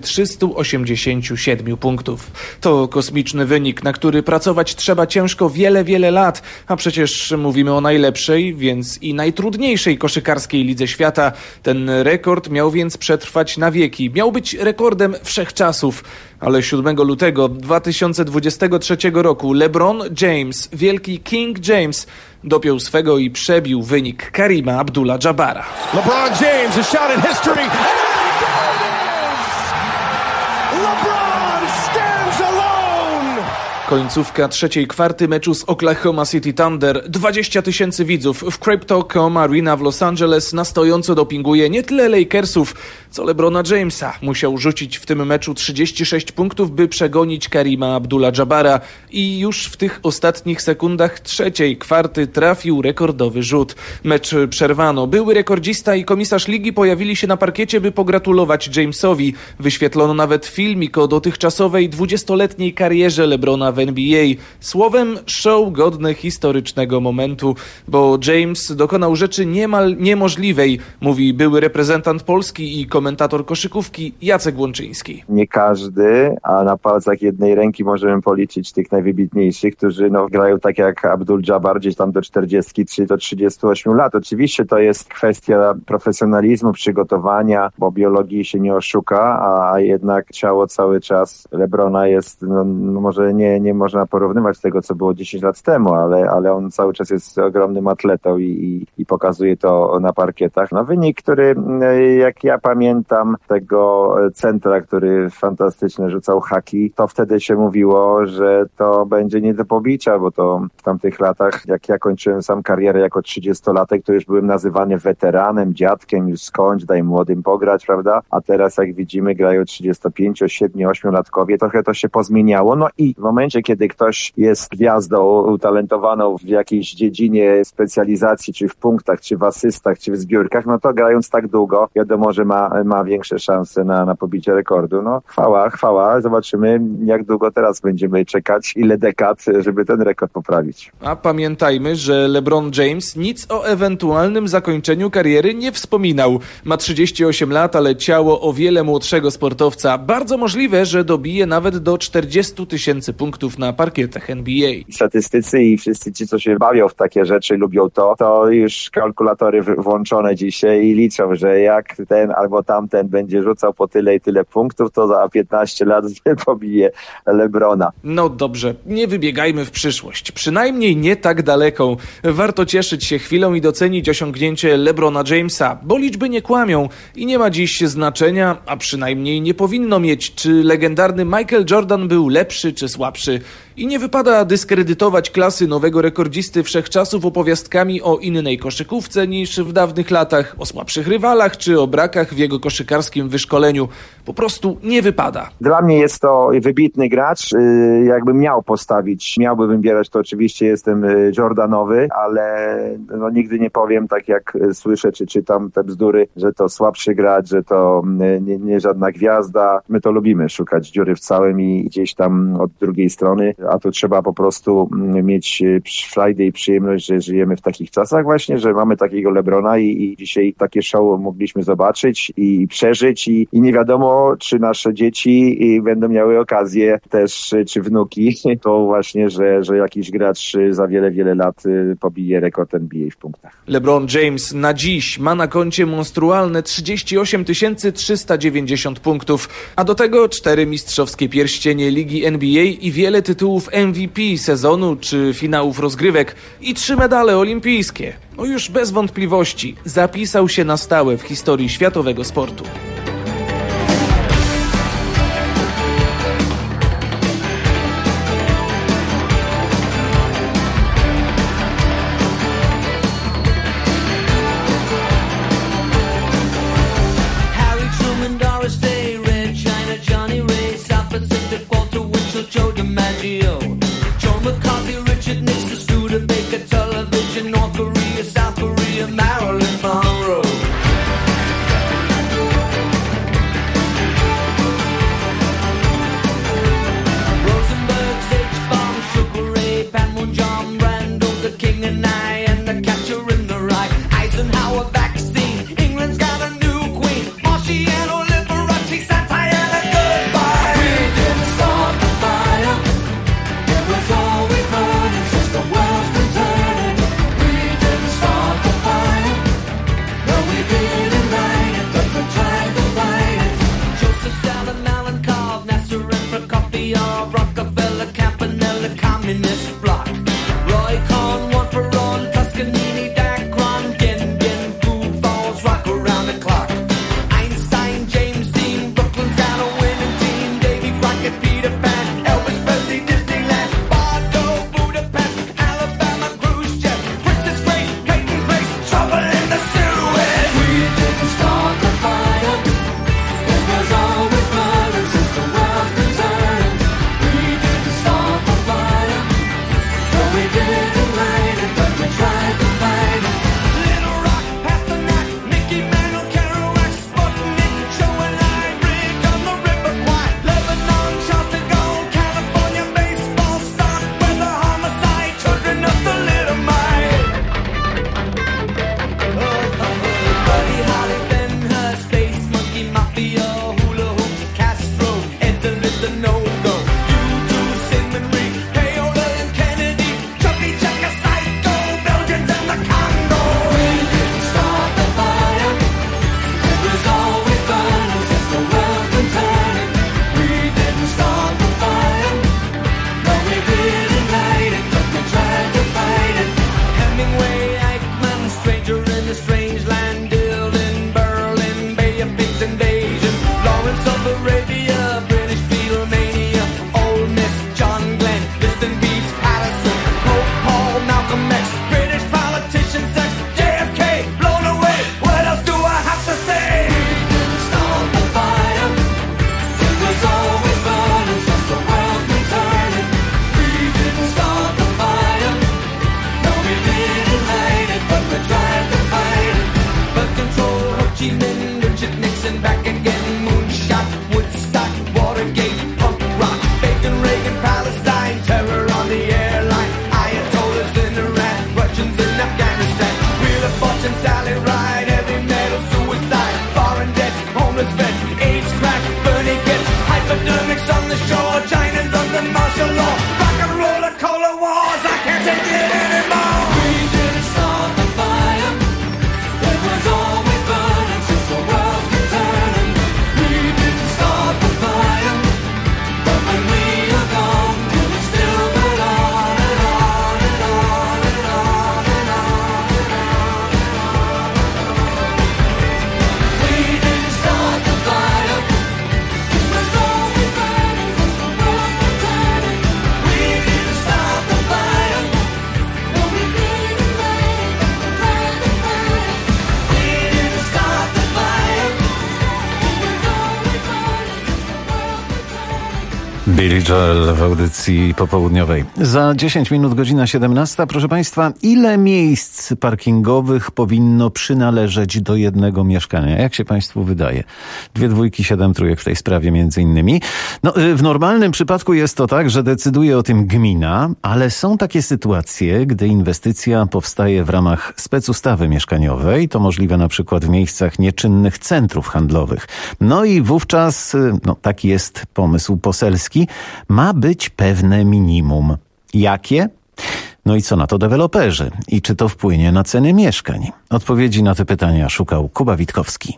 387 punktów. To kosmiczny wynik, na który pracować trzeba ciężko wiele lat, a przecież mówimy o najlepszej, więc i najtrudniejszej koszykarskiej lidze świata. Ten rekord miał więc przetrwać na wieki. Miał być rekordem wszechczasów. Ale 7 lutego 2023 roku LeBron James, wielki King James, dopiął swego i przebił wynik Karima Abdul-Jabbara. LeBron James, a shot in history. LeBron stands alone. Końcówka trzeciej kwarty meczu z Oklahoma City Thunder. 20 000 widzów w Crypto.com Arena w Los Angeles na stojąco dopinguje nie tyle Lakersów, co LeBrona Jamesa. Musiał rzucić w tym meczu 36 punktów, by przegonić Karima Abdul-Jabbara i już w tych ostatnich sekundach trzeciej kwarty trafił rekordowy rzut. Mecz przerwano. Były rekordzista i komisarz ligi pojawili się na parkiecie, by pogratulować Jamesowi. Wyświetlono nawet filmik o dotychczasowej 20-letniej karierze LeBrona w NBA. Słowem, show godne historycznego momentu, bo James dokonał rzeczy niemal niemożliwej, mówi były reprezentant Polski i komentator koszykówki Jacek Łączyński. Nie każdy, a na palcach jednej ręki możemy policzyć tych najwybitniejszych, którzy grają tak jak Abdul-Jabbar gdzieś tam do 40 czy do 38 lat. Oczywiście to jest kwestia profesjonalizmu, przygotowania, bo biologii się nie oszuka, a jednak ciało cały czas LeBrona jest, może nie można porównywać tego, co było 10 lat temu, ale on cały czas jest ogromnym atletą i pokazuje to na parkietach. Wynik, który jak ja pamiętam tego centra, który fantastycznie rzucał haki, to wtedy się mówiło, że to będzie nie do pobicia, bo to w tamtych latach, jak ja kończyłem sam karierę jako 30-latek, to już byłem nazywany weteranem, dziadkiem, już skończ, daj młodym pograć, prawda? A teraz jak widzimy, grają 35, 7, 8-latkowie, trochę to się pozmieniało. I w momencie, kiedy ktoś jest gwiazdą utalentowaną w jakiejś dziedzinie specjalizacji, czy w punktach, czy w asystach, czy w zbiórkach, to grając tak długo, wiadomo, że ma większe szanse na pobicie rekordu. Chwała. Zobaczymy, jak długo teraz będziemy czekać, ile dekad, żeby ten rekord poprawić. A pamiętajmy, że LeBron James nic o ewentualnym zakończeniu kariery nie wspominał. Ma 38 lat, ale ciało o wiele młodszego sportowca. Bardzo możliwe, że dobije nawet do 40 000 punktów na parkietach NBA. Statystycy i wszyscy ci, co się bawią w takie rzeczy, lubią to już kalkulatory włączone dzisiaj i liczą, że jak ten albo tamten będzie rzucał po tyle i tyle punktów, to za 15 lat pobije LeBrona. Dobrze, nie wybiegajmy w przyszłość. Przynajmniej nie tak daleką. Warto cieszyć się chwilą i docenić osiągnięcie LeBrona Jamesa, bo liczby nie kłamią i nie ma dziś znaczenia, a przynajmniej nie powinno mieć, czy legendarny Michael Jordan był lepszy czy słabszy. I nie wypada dyskredytować klasy nowego rekordzisty wszechczasów opowiastkami o innej koszykówce niż w dawnych latach, o słabszych rywalach czy o brakach w jego koszykarskim wyszkoleniu. Po prostu nie wypada. Dla mnie jest to wybitny gracz. Jakbym miał postawić, miałby wybierać, to oczywiście jestem Jordanowy, ale nigdy nie powiem, tak jak słyszę czy czytam te bzdury, że to słabszy gracz, że to nie żadna gwiazda. My to lubimy, szukać dziury w całym i gdzieś tam od drugiej strony, a to trzeba po prostu mieć frajdę i przyjemność, że żyjemy w takich czasach właśnie, że mamy takiego LeBrona i dzisiaj takie show mogliśmy zobaczyć i przeżyć i nie wiadomo, czy nasze dzieci będą miały okazję też, czy wnuki, to właśnie, że jakiś gracz za wiele lat pobije rekord NBA w punktach. LeBron James na dziś ma na koncie monstrualne 38 390 punktów, a do tego 4 mistrzowskie pierścienie ligi NBA i wiele tytułów MVP sezonu czy finałów rozgrywek i 3 medale olimpijskie. Już bez wątpliwości zapisał się na stałe w historii światowego sportu. alley ride, heavy metal suicide, foreign debts, homeless vets, AIDS, crack, Bernie gets hypodermics on the shore, China's under martial law, rock and roll and cola wars, I can't take it anymore. We didn't start the fire, it was always burning since the world's been turning. We didn't start the fire, but when we are gone, it will still burn on and on and on and on and on and on and on. We didn't start the fire, it was always burning since the world's been turning. We didn't start the fire, no we didn't light it, burn the fire. We didn't start the fire, it was always burning since the world's been turning. Billy Joel w audycji popołudniowej. Za 10 minut godzina 17. Proszę Państwa, ile miejsc parkingowych powinno przynależeć do jednego mieszkania? Jak się Państwu wydaje? 2 dwójki, 7 trójek w tej sprawie między innymi. No, w normalnym przypadku jest to tak, że decyduje o tym gmina, ale są takie sytuacje, gdy inwestycja powstaje w ramach specustawy mieszkaniowej. To możliwe na przykład w miejscach nieczynnych centrów handlowych. No i wówczas, taki jest pomysł poselski, ma być pewne minimum. Jakie? No i co na to deweloperzy? I czy to wpłynie na ceny mieszkań? Odpowiedzi na te pytania szukał Kuba Witkowski.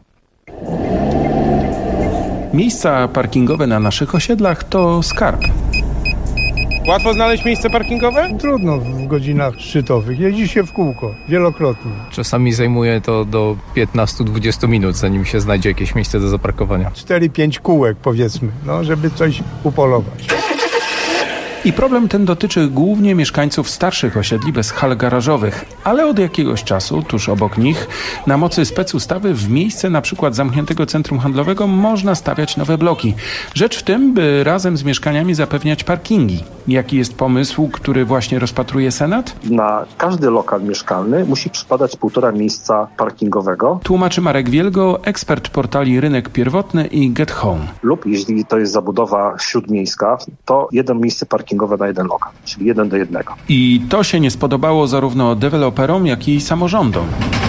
Miejsca parkingowe na naszych osiedlach to skarb. Łatwo znaleźć miejsce parkingowe? Trudno w godzinach szczytowych. Jeździ się w kółko, wielokrotnie. Czasami zajmuje to do 15-20 minut, zanim się znajdzie jakieś miejsce do zaparkowania. 4-5 kółek powiedzmy, żeby coś upolować. I problem ten dotyczy głównie mieszkańców starszych osiedli bez hal garażowych, ale od jakiegoś czasu, tuż obok nich, na mocy specustawy w miejsce na przykład zamkniętego centrum handlowego można stawiać nowe bloki. Rzecz w tym, by razem z mieszkaniami zapewniać parkingi. Jaki jest pomysł, który właśnie rozpatruje Senat? Na każdy lokal mieszkalny musi przypadać 1,5 miejsca parkingowego. Tłumaczy Marek Wielgo, ekspert portali Rynek Pierwotny i Get Home. Lub jeśli to jest zabudowa śródmiejska, to 1 miejsce parkingowe na 1 lokal, czyli 1 do 1. I to się nie spodobało zarówno deweloperom, jak i samorządom.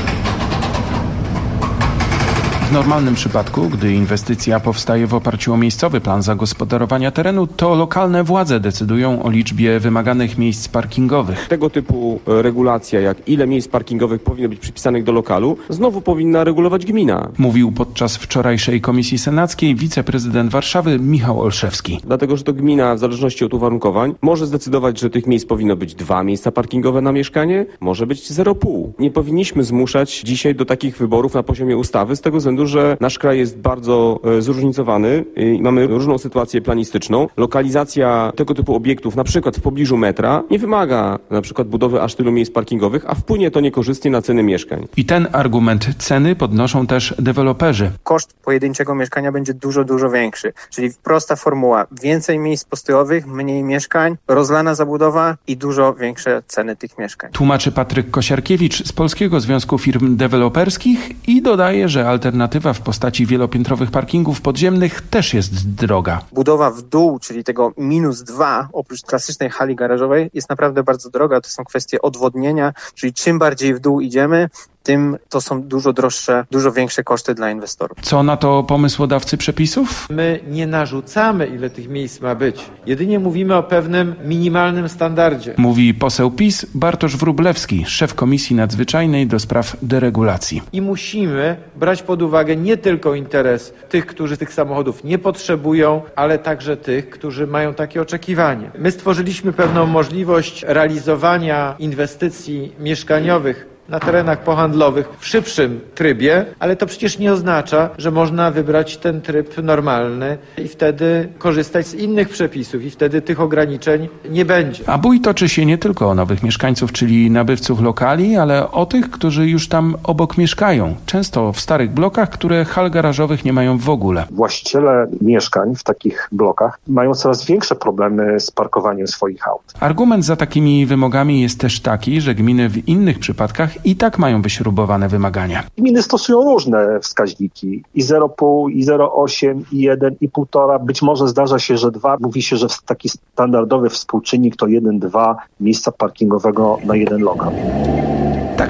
W normalnym przypadku, gdy inwestycja powstaje w oparciu o miejscowy plan zagospodarowania terenu, to lokalne władze decydują o liczbie wymaganych miejsc parkingowych. Tego typu regulacja, jak ile miejsc parkingowych powinno być przypisanych do lokalu, znowu powinna regulować gmina. Mówił podczas wczorajszej komisji senackiej wiceprezydent Warszawy Michał Olszewski. Dlatego, że to gmina w zależności od uwarunkowań może zdecydować, że tych miejsc powinno być 2 miejsca parkingowe na mieszkanie, może być 0,5. Nie powinniśmy zmuszać dzisiaj do takich wyborów na poziomie ustawy z tego względu, że nasz kraj jest bardzo zróżnicowany i mamy różną sytuację planistyczną. Lokalizacja tego typu obiektów, na przykład w pobliżu metra, nie wymaga na przykład budowy aż tylu miejsc parkingowych, a wpłynie to niekorzystnie na ceny mieszkań. I ten argument ceny podnoszą też deweloperzy. Koszt pojedynczego mieszkania będzie dużo większy. Czyli prosta formuła. Więcej miejsc postojowych, mniej mieszkań, rozlana zabudowa i dużo większe ceny tych mieszkań. Tłumaczy Patryk Kosiarkiewicz z Polskiego Związku Firm Deweloperskich i dodaje, że alternatywa w postaci wielopiętrowych parkingów podziemnych też jest droga. Budowa w dół, czyli tego -2, oprócz klasycznej hali garażowej, jest naprawdę bardzo droga. To są kwestie odwodnienia, czyli czym bardziej w dół idziemy, tym to są dużo droższe, dużo większe koszty dla inwestorów. Co na to pomysłodawcy przepisów? My nie narzucamy, ile tych miejsc ma być. Jedynie mówimy o pewnym minimalnym standardzie. Mówi poseł PiS Bartosz Wróblewski, szef Komisji Nadzwyczajnej do spraw deregulacji. I musimy brać pod uwagę nie tylko interes tych, którzy tych samochodów nie potrzebują, ale także tych, którzy mają takie oczekiwanie. My stworzyliśmy pewną możliwość realizowania inwestycji mieszkaniowych na terenach pohandlowych w szybszym trybie, ale to przecież nie oznacza, że można wybrać ten tryb normalny i wtedy korzystać z innych przepisów i wtedy tych ograniczeń nie będzie. A bój toczy się nie tylko o nowych mieszkańców, czyli nabywców lokali, ale o tych, którzy już tam obok mieszkają. Często w starych blokach, które hal garażowych nie mają w ogóle. Właściciele mieszkań w takich blokach mają coraz większe problemy z parkowaniem swoich aut. Argument za takimi wymogami jest też taki, że gminy w innych przypadkach i tak mają wyśrubowane wymagania. Gminy stosują różne wskaźniki. I 0,5, i 0,8, i 1, i 1,5. Być może zdarza się, że 2. Mówi się, że taki standardowy współczynnik to 1,2 miejsca parkingowego na 1 lokal. Tak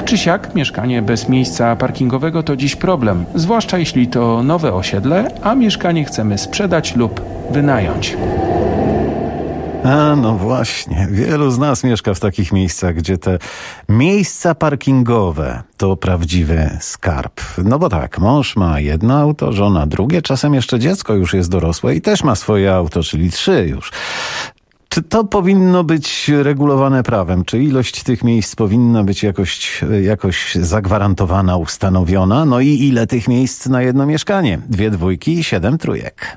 Tak czy siak mieszkanie bez miejsca parkingowego to dziś problem, zwłaszcza jeśli to nowe osiedle, a mieszkanie chcemy sprzedać lub wynająć. A no właśnie, wielu z nas mieszka w takich miejscach, gdzie te miejsca parkingowe to prawdziwy skarb. No bo tak, mąż ma jedno auto, żona drugie, czasem jeszcze dziecko już jest dorosłe i też ma swoje auto, czyli 3 już. Czy to powinno być regulowane prawem? Czy ilość tych miejsc powinna być jakoś zagwarantowana, ustanowiona? No i ile tych miejsc na jedno mieszkanie? 2 dwójki i 7 trójek.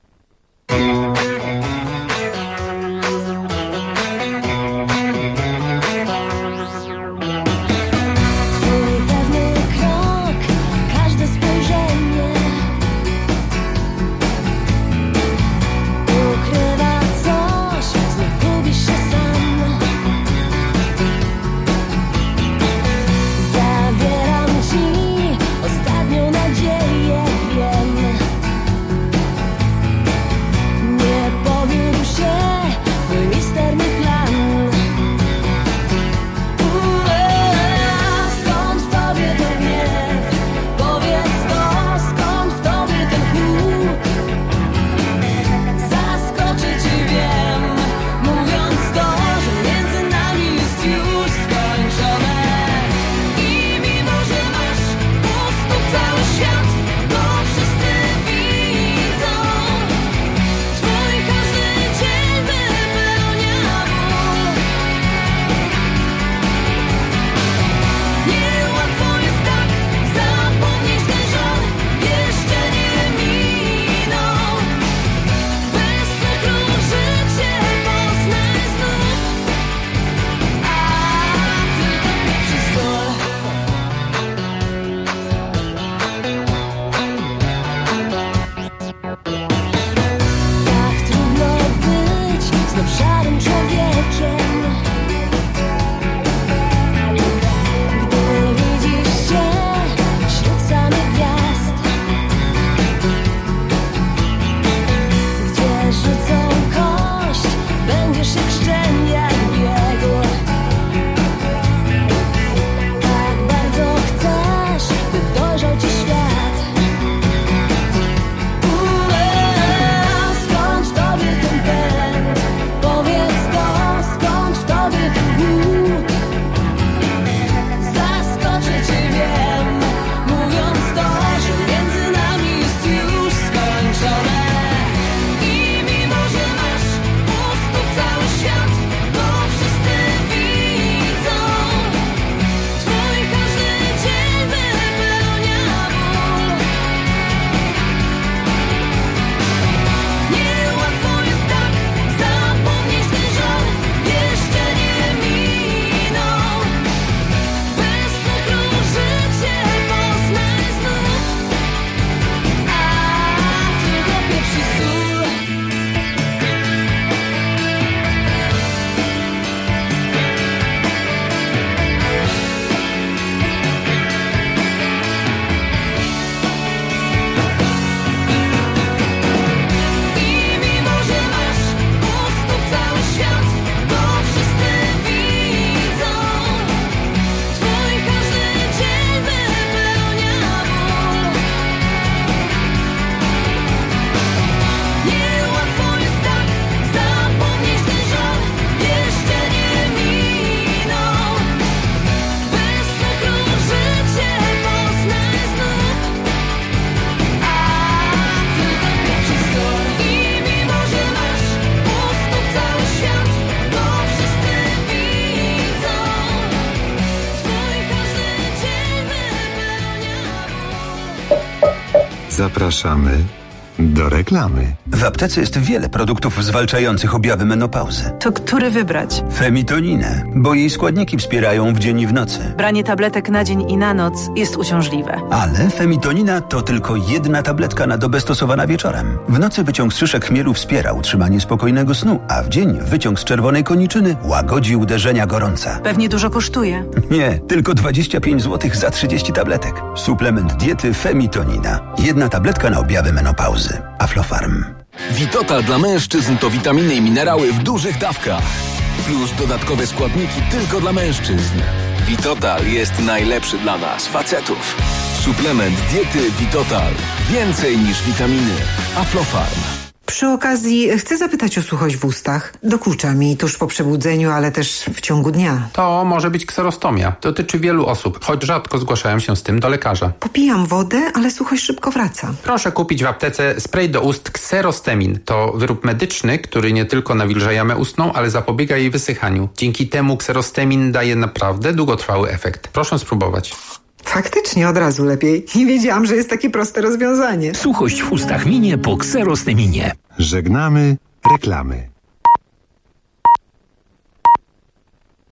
Zapraszamy do reklamy. W aptece jest wiele produktów zwalczających objawy menopauzy. To który wybrać? Femitoninę, bo jej składniki wspierają w dzień i w nocy. Branie tabletek na dzień i na noc jest uciążliwe. Ale femitonina to tylko 1 tabletka na dobę stosowana wieczorem. W nocy wyciąg z szyszek chmielu wspiera utrzymanie spokojnego snu, a w dzień wyciąg z czerwonej koniczyny łagodzi uderzenia gorąca. Pewnie dużo kosztuje. Nie, tylko 25 zł za 30 tabletek. Suplement diety Femitonina. 1 tabletka na objawy menopauzy. Aflofarm. Vitotal dla mężczyzn to witaminy i minerały w dużych dawkach. Plus dodatkowe składniki tylko dla mężczyzn. Vitotal jest najlepszy dla nas, facetów. Suplement diety Vitotal. Więcej niż witaminy. Aflofarm. Przy okazji chcę zapytać o suchość w ustach. Dokucza mi tuż po przebudzeniu, ale też w ciągu dnia. To może być kserostomia. Dotyczy wielu osób, choć rzadko zgłaszają się z tym do lekarza. Popijam wodę, ale suchość szybko wraca. Proszę kupić w aptece spray do ust Xerostemin. To wyrób medyczny, który nie tylko nawilża jamę ustną, ale zapobiega jej wysychaniu. Dzięki temu Xerostemin daje naprawdę długotrwały efekt. Proszę spróbować. Faktycznie od razu lepiej. Nie wiedziałam, że jest takie proste rozwiązanie. Suchość w ustach minie po Xerosteminie. Żegnamy reklamy.